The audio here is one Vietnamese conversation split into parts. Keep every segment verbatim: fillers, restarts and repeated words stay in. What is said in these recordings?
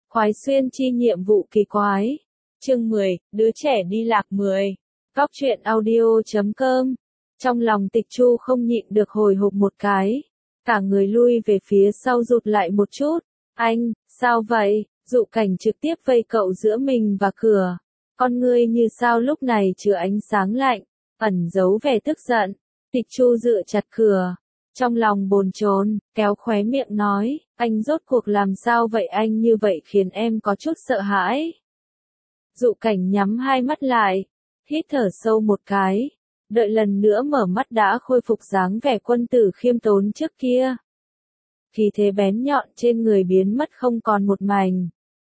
Khoái xuyên chi nhiệm vụ kỳ quái. Chương mười, đứa trẻ đi lạc mười. Góc truyện audio chấm com. Trong lòng Tịch Chu không nhịn được hồi hộp một cái. Cả người lui về phía sau rụt lại một chút. Anh, sao vậy? Dụ Cảnh trực tiếp vây cậu giữa mình và cửa. Con ngươi như sao lúc này chứa ánh sáng lạnh, ẩn giấu vẻ tức giận. Tịch Chu dựa chặt cửa. Trong lòng bồn chồn, kéo khóe miệng nói, anh rốt cuộc làm sao vậy, anh như vậy khiến em có chút sợ hãi. Dụ Cảnh nhắm hai mắt lại, hít thở sâu một cái, đợi lần nữa mở mắt đã khôi phục dáng vẻ quân tử khiêm tốn trước kia. Khí thế bén nhọn trên người biến mất không còn một mảnh.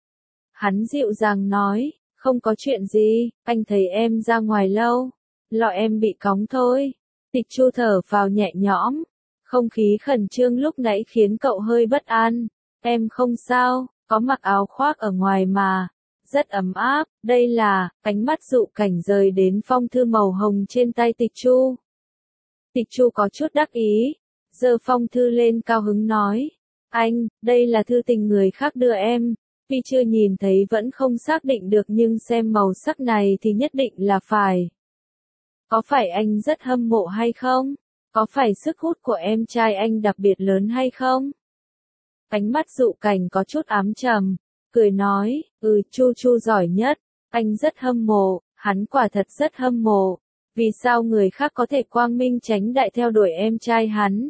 Hắn dịu dàng nói, không có chuyện gì, anh thấy em ra ngoài lâu, lo em bị cóng thôi. Tịch Chu thở vào nhẹ nhõm. Không khí khẩn trương lúc nãy khiến cậu hơi bất an. Em không sao, có mặc áo khoác ở ngoài mà. Rất ấm áp, đây là, ánh mắt Dụ Cảnh rời đến phong thư màu hồng trên tay Tịch Chu. Tịch Chu có chút đắc ý, giơ phong thư lên cao hứng nói. Anh, đây là thư tình người khác đưa em. Tuy chưa nhìn thấy vẫn không xác định được nhưng xem màu sắc này thì nhất định là phải. Có phải anh rất hâm mộ hay không? Có phải sức hút của em trai anh đặc biệt lớn hay không? Ánh mắt Dụ Cảnh có chút ám trầm, cười nói, ừ, Chu Chu giỏi nhất, anh rất hâm mộ, hắn quả thật rất hâm mộ. Vì sao người khác có thể quang minh chánh đại theo đuổi em trai hắn?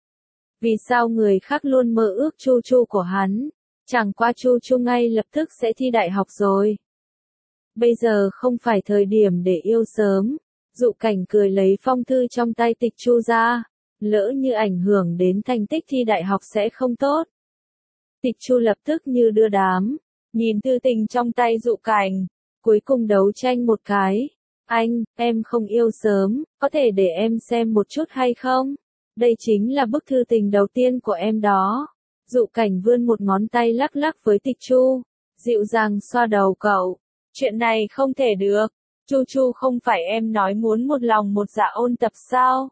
Vì sao người khác luôn mơ ước Chu Chu của hắn? Chẳng qua Chu Chu ngay lập tức sẽ thi đại học rồi. Bây giờ không phải thời điểm để yêu sớm. Dụ Cảnh cười lấy phong thư trong tay Tịch Chu ra, lỡ như ảnh hưởng đến thành tích thi đại học sẽ không tốt. Tịch Chu lập tức như đưa đám, nhìn thư tình trong tay Dụ Cảnh, cuối cùng đấu tranh một cái. Anh, em không yêu sớm, có thể để em xem một chút hay không? Đây chính là bức thư tình đầu tiên của em đó. Dụ Cảnh vươn một ngón tay lắc lắc với Tịch Chu, dịu dàng xoa đầu cậu. Chuyện này không thể được. Chu Chu không phải em nói muốn một lòng một dạ ôn tập sao?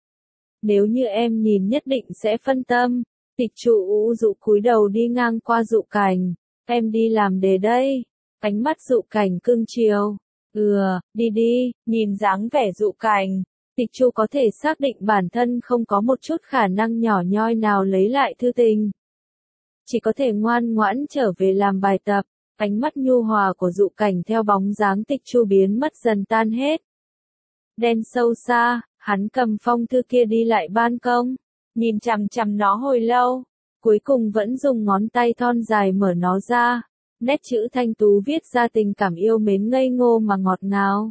Nếu như em nhìn nhất định sẽ phân tâm. Tịch Chu ủ rũ cúi đầu đi ngang qua Dụ Cảnh. Em đi làm đề đây. Ánh mắt Dụ Cảnh cưng chiều. Ừ, đi đi, nhìn dáng vẻ Dụ Cảnh. Tịch Chu có thể xác định bản thân không có một chút khả năng nhỏ nhoi nào lấy lại thư tình. Chỉ có thể ngoan ngoãn trở về làm bài tập. Ánh mắt nhu hòa của Dụ Cảnh theo bóng dáng Tịch Chu biến mất dần tan hết. Đen sâu xa, hắn cầm phong thư kia đi lại ban công, nhìn chằm chằm nó hồi lâu, cuối cùng vẫn dùng ngón tay thon dài mở nó ra, nét chữ thanh tú viết ra tình cảm yêu mến ngây ngô mà ngọt ngào.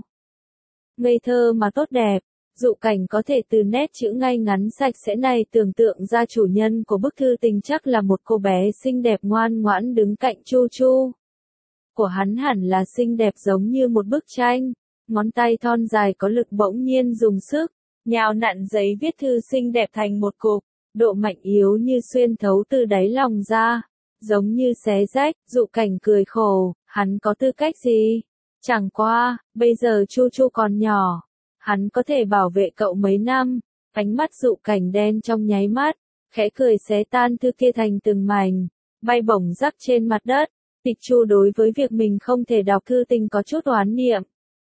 Ngây thơ mà tốt đẹp, Dụ Cảnh có thể từ nét chữ ngay ngắn sạch sẽ này tưởng tượng ra chủ nhân của bức thư tình chắc là một cô bé xinh đẹp ngoan ngoãn đứng cạnh Chu Chu. Của hắn hẳn là xinh đẹp giống như một bức tranh, ngón tay thon dài có lực bỗng nhiên dùng sức, nhào nặn giấy viết thư xinh đẹp thành một cục, độ mạnh yếu như xuyên thấu từ đáy lòng ra, giống như xé rách. Dụ Cảnh cười khổ, hắn có tư cách gì? Chẳng qua, bây giờ Chu Chu còn nhỏ, hắn có thể bảo vệ cậu mấy năm. Ánh mắt Dụ Cảnh đen trong nháy mắt, khẽ cười xé tan thư kia thành từng mảnh, bay bổng rắc trên mặt đất. Tịch Chu đối với việc mình không thể đọc thư tình có chút oán niệm.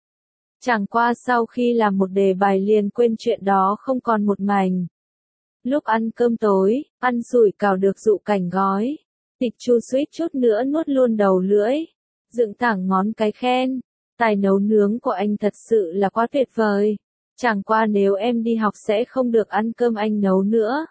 Chẳng qua sau khi làm một đề bài liền quên chuyện đó không còn một mảnh. Lúc ăn cơm tối, ăn sủi cảo được Dụ Cảnh gói. Tịch Chu suýt chút nữa nuốt luôn đầu lưỡi, dựng thẳng ngón cái khen. Tài nấu nướng của anh thật sự là quá tuyệt vời. Chẳng qua nếu em đi học sẽ không được ăn cơm anh nấu nữa.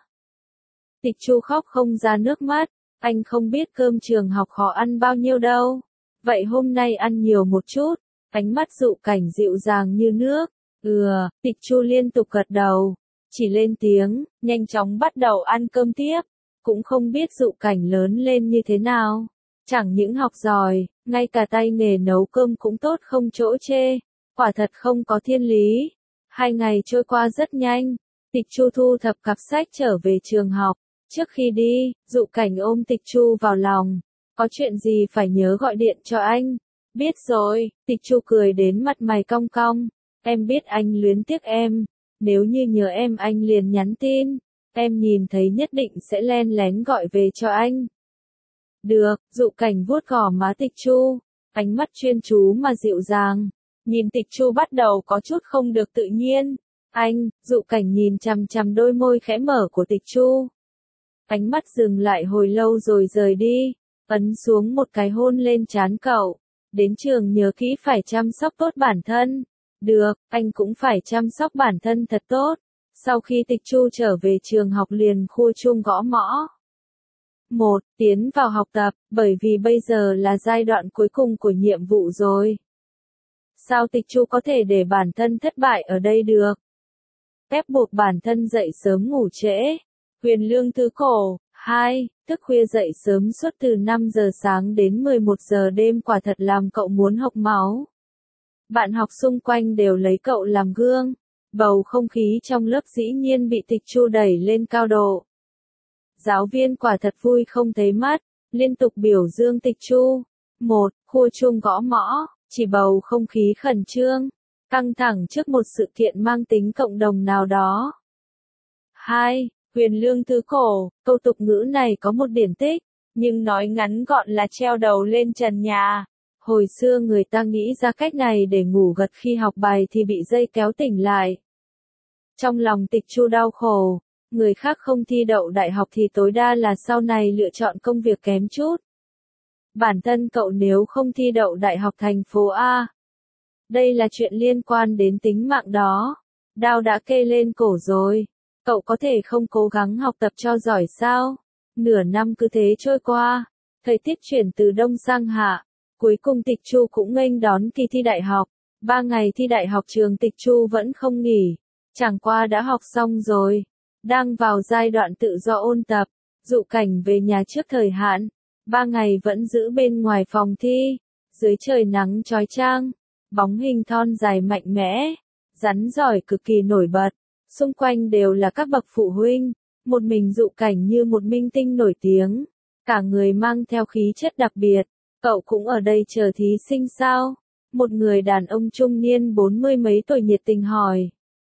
Tịch Chu khóc không ra nước mắt. Anh không biết cơm trường học khó ăn bao nhiêu đâu. Vậy hôm nay ăn nhiều một chút. Ánh mắt Dụ Cảnh dịu dàng như nước. Ừ, Tịch Chu liên tục gật đầu. Chỉ lên tiếng, nhanh chóng bắt đầu ăn cơm tiếp. Cũng không biết Dụ Cảnh lớn lên như thế nào. Chẳng những học giỏi, ngay cả tay nghề nấu cơm cũng tốt không chỗ chê. Quả thật không có thiên lý. Hai ngày trôi qua rất nhanh. Tịch Chu thu thập cặp sách trở về trường học. Trước khi đi, Dụ Cảnh ôm Tịch Chu vào lòng. Có chuyện gì phải nhớ gọi điện cho anh. Biết rồi, Tịch Chu cười đến mặt mày cong cong. Em biết anh luyến tiếc em. Nếu như nhớ em anh liền nhắn tin. Em nhìn thấy nhất định sẽ len lén gọi về cho anh. Được, Dụ Cảnh vuốt gò má Tịch Chu, ánh mắt chuyên chú mà dịu dàng. Nhìn Tịch Chu bắt đầu có chút không được tự nhiên. Anh, Dụ Cảnh nhìn chằm chằm đôi môi khẽ mở của Tịch Chu. Ánh mắt dừng lại hồi lâu rồi rời đi, ấn xuống một cái hôn lên trán cậu. Đến trường nhớ kỹ phải chăm sóc tốt bản thân. Được, anh cũng phải chăm sóc bản thân thật tốt. Sau khi Tịch Chu trở về trường học liền khua chuông gõ mõ. Một, tiến vào học tập, bởi vì bây giờ là giai đoạn cuối cùng của nhiệm vụ rồi. Sao Tịch Chu có thể để bản thân thất bại ở đây được? Ép buộc bản thân dậy sớm ngủ trễ. Huyền Lương Thứ Cổ. Hai, thức khuya dậy sớm suốt từ năm giờ sáng đến mười một giờ đêm quả thật làm cậu muốn hộc máu. Bạn học xung quanh đều lấy cậu làm gương. Bầu không khí trong lớp dĩ nhiên bị Tịch Chu đẩy lên cao độ. Giáo viên quả thật vui không thấy mắt, liên tục biểu dương Tịch Chu. Một, khua chuông gõ mõ, chỉ bầu không khí khẩn trương, căng thẳng trước một sự kiện mang tính cộng đồng nào đó. Hai, Huyền Lương Thứ Cổ, câu tục ngữ này có một điển tích, nhưng nói ngắn gọn là treo đầu lên trần nhà. Hồi xưa người ta nghĩ ra cách này để ngủ gật khi học bài thì bị dây kéo tỉnh lại. Trong lòng Tịch Chu đau khổ, người khác không thi đậu đại học thì tối đa là sau này lựa chọn công việc kém chút. Bản thân cậu nếu không thi đậu đại học thành phố A. Đây là chuyện liên quan đến tính mạng đó. Đao đã kê lên cổ rồi. Cậu có thể không cố gắng học tập cho giỏi sao? Nửa năm cứ thế trôi qua. Thời tiết chuyển từ đông sang hạ. Cuối cùng Tịch Chu cũng nghênh đón kỳ thi đại học. Ba ngày thi đại học trường Tịch Chu vẫn không nghỉ. Chẳng qua đã học xong rồi. Đang vào giai đoạn tự do ôn tập. Dụ Cảnh về nhà trước thời hạn. Ba ngày vẫn giữ bên ngoài phòng thi. Dưới trời nắng chói chang. Bóng hình thon dài mạnh mẽ. Rắn giỏi cực kỳ nổi bật. Xung quanh đều là các bậc phụ huynh. Một mình Dụ Cảnh như một minh tinh nổi tiếng. Cả người mang theo khí chất đặc biệt. Cậu cũng ở đây chờ thí sinh sao? Một người đàn ông trung niên bốn mươi mấy tuổi nhiệt tình hỏi.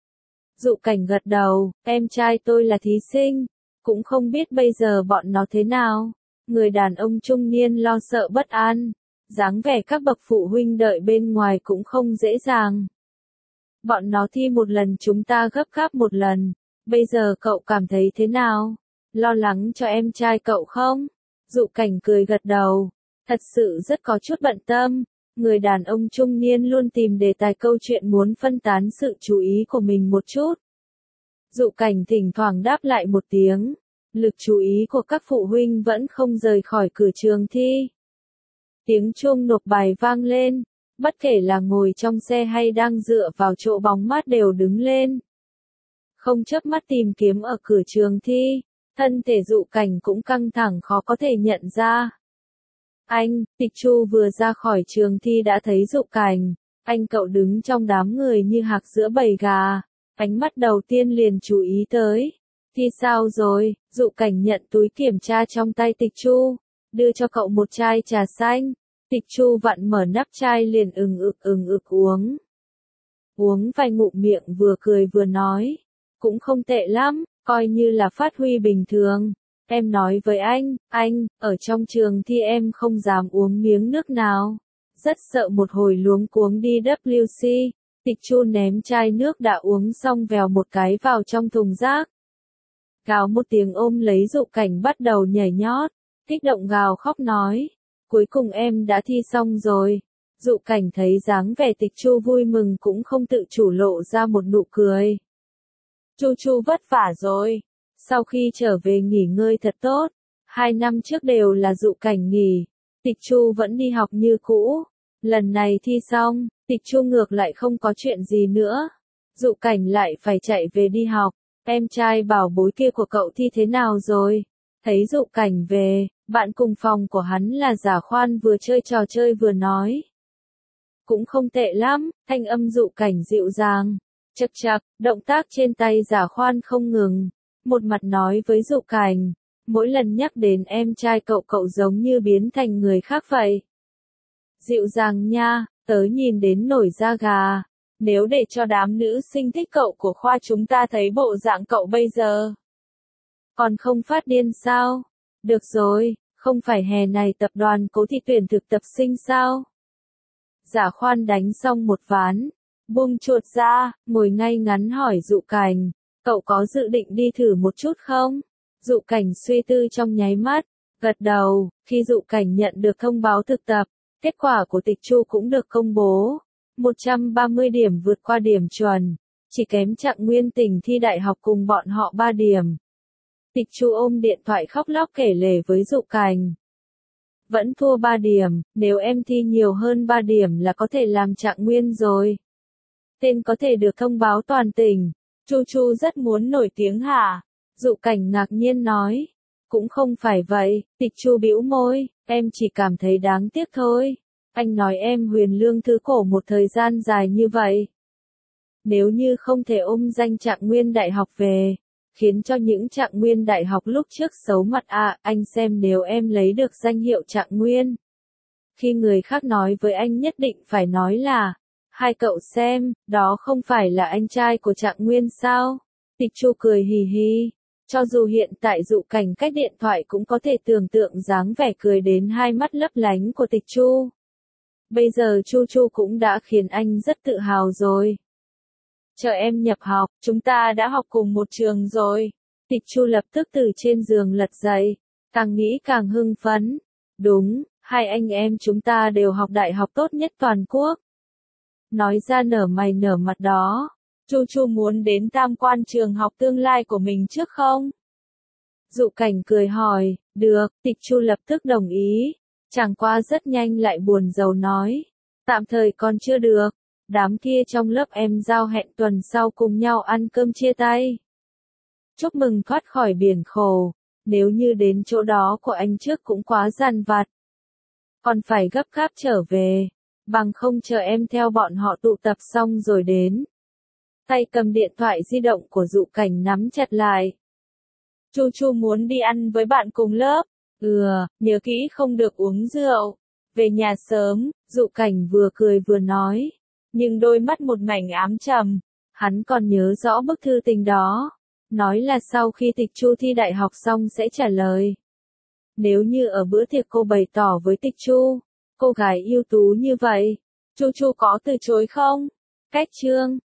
Dụ Cảnh gật đầu, em trai tôi là thí sinh. Cũng không biết bây giờ bọn nó thế nào. Người đàn ông trung niên lo sợ bất an. Dáng vẻ các bậc phụ huynh đợi bên ngoài cũng không dễ dàng. Bọn nó thi một lần chúng ta gấp gáp một lần. Bây giờ cậu cảm thấy thế nào? Lo lắng cho em trai cậu không? Dụ Cảnh cười gật đầu. Thật sự rất có chút bận tâm. Người đàn ông trung niên luôn tìm đề tài câu chuyện muốn phân tán sự chú ý của mình một chút. Dụ Cảnh thỉnh thoảng đáp lại một tiếng. Lực chú ý của các phụ huynh vẫn không rời khỏi cửa trường thi. Tiếng chuông nộp bài vang lên. Bất kể là ngồi trong xe hay đang dựa vào chỗ bóng mát đều đứng lên. Không chớp mắt tìm kiếm ở cửa trường thi. Thân thể Dụ Cảnh cũng căng thẳng khó có thể nhận ra. Anh, Tịch Chu vừa ra khỏi trường thi đã thấy Dụ Cảnh. Anh cậu đứng trong đám người như hạc giữa bầy gà. Ánh mắt đầu tiên liền chú ý tới. Thi sao rồi? Dụ Cảnh nhận túi kiểm tra trong tay Tịch Chu. Đưa cho cậu một chai trà xanh. Tịch Chu vặn mở nắp chai liền ừng ực ừng ực uống. Uống vài ngụm miệng vừa cười vừa nói. Cũng không tệ lắm, coi như là phát huy bình thường. Em nói với anh, anh, ở trong trường thi em không dám uống miếng nước nào. Rất sợ một hồi luống cuống đi W C. Tịch Chu ném chai nước đã uống xong vèo một cái vào trong thùng rác. Gào một tiếng ôm lấy Dụ Cảnh bắt đầu nhảy nhót. Kích động gào khóc nói. Cuối cùng em đã thi xong rồi. Dụ Cảnh thấy dáng vẻ Tịch Chu vui mừng cũng không tự chủ lộ ra một nụ cười. Chu Chu vất vả rồi. Sau khi trở về nghỉ ngơi thật tốt. Hai năm trước đều là Dụ Cảnh nghỉ. Tịch Chu vẫn đi học như cũ. Lần này thi xong, Tịch Chu ngược lại không có chuyện gì nữa. Dụ Cảnh lại phải chạy về đi học. Em trai bảo bối kia của cậu thi thế nào rồi? Thấy Dụ Cảnh về, bạn cùng phòng của hắn là Giả Khoan vừa chơi trò chơi vừa nói. Cũng không tệ lắm, thanh âm Dụ Cảnh dịu dàng. Chậc chậc, động tác trên tay Giả Khoan không ngừng. Một mặt nói với Dụ Cảnh. Mỗi lần nhắc đến em trai cậu cậu giống như biến thành người khác vậy. Dịu dàng nha, tớ nhìn đến nổi da gà. Nếu để cho đám nữ sinh thích cậu của khoa chúng ta thấy bộ dạng cậu bây giờ. Còn không phát điên sao? Được rồi, Không phải hè này tập đoàn Cố Thị tuyển thực tập sinh sao? Giả Khoan đánh xong một ván, buông chuột ra, ngồi ngay ngắn hỏi Dụ Cảnh, cậu có dự định đi thử một chút không? Dụ Cảnh suy tư trong nháy mắt, gật đầu. Khi Dụ Cảnh nhận được thông báo thực tập, kết quả của Tịch Chu cũng được công bố. một trăm ba mươi điểm vượt qua điểm chuẩn, chỉ kém Trạng Nguyên Tình thi đại học cùng bọn họ ba điểm. Tịch Chu ôm điện thoại khóc lóc kể lể với Dụ Cảnh. Vẫn thua ba điểm, nếu em thi nhiều hơn ba điểm là có thể làm Trạng Nguyên rồi. Tên có thể được thông báo toàn tỉnh. Chu Chu rất muốn nổi tiếng hả? Dụ Cảnh ngạc nhiên nói. Cũng không phải vậy, Tịch Chu bĩu môi, em chỉ cảm thấy đáng tiếc thôi. Anh nói em huyền lương thứ cổ một thời gian dài như vậy. Nếu như không thể ôm danh Trạng Nguyên đại học về, khiến cho những Trạng Nguyên đại học lúc trước xấu mặt à, anh xem nếu em lấy được danh hiệu Trạng Nguyên. Khi người khác nói với anh nhất định phải nói là, hai cậu xem, đó không phải là anh trai của Trạng Nguyên sao? Tịch Chu cười hì hì. Cho dù hiện tại Dụ Cảnh cách điện thoại cũng có thể tưởng tượng dáng vẻ cười đến hai mắt lấp lánh của Tịch Chu. Bây giờ Chu Chu cũng đã khiến anh rất tự hào rồi. Chờ em nhập học, chúng ta đã học cùng một trường rồi. Tịch Chu lập tức từ trên giường lật dậy, càng nghĩ càng hưng phấn. Đúng, hai anh em chúng ta đều học đại học tốt nhất toàn quốc. Nói ra nở mày nở mặt đó. Chu Chu muốn đến tham quan trường học tương lai của mình trước không? Dụ Cảnh cười hỏi, được, Tịch Chu lập tức đồng ý. Chẳng qua rất nhanh lại buồn rầu nói, tạm thời còn chưa được. Đám kia trong lớp em giao hẹn tuần sau cùng nhau ăn cơm chia tay. Chúc mừng thoát khỏi biển khổ, nếu như đến chỗ đó của anh trước cũng quá dằn vặt. Còn phải gấp gáp trở về, bằng không chờ em theo bọn họ tụ tập xong rồi đến. Tay cầm điện thoại di động của Dụ Cảnh nắm chặt lại. Chu Chu muốn đi ăn với bạn cùng lớp. Ừ, nhớ kỹ không được uống rượu. Về nhà sớm, Dụ Cảnh vừa cười vừa nói. Nhưng đôi mắt một mảnh ám trầm. Hắn còn nhớ rõ bức thư tình đó. Nói là sau khi Tịch Chu thi đại học xong sẽ trả lời. Nếu như ở bữa tiệc cô bày tỏ với Tịch Chu, cô gái ưu tú như vậy, Chu Chu có từ chối không? Cách chương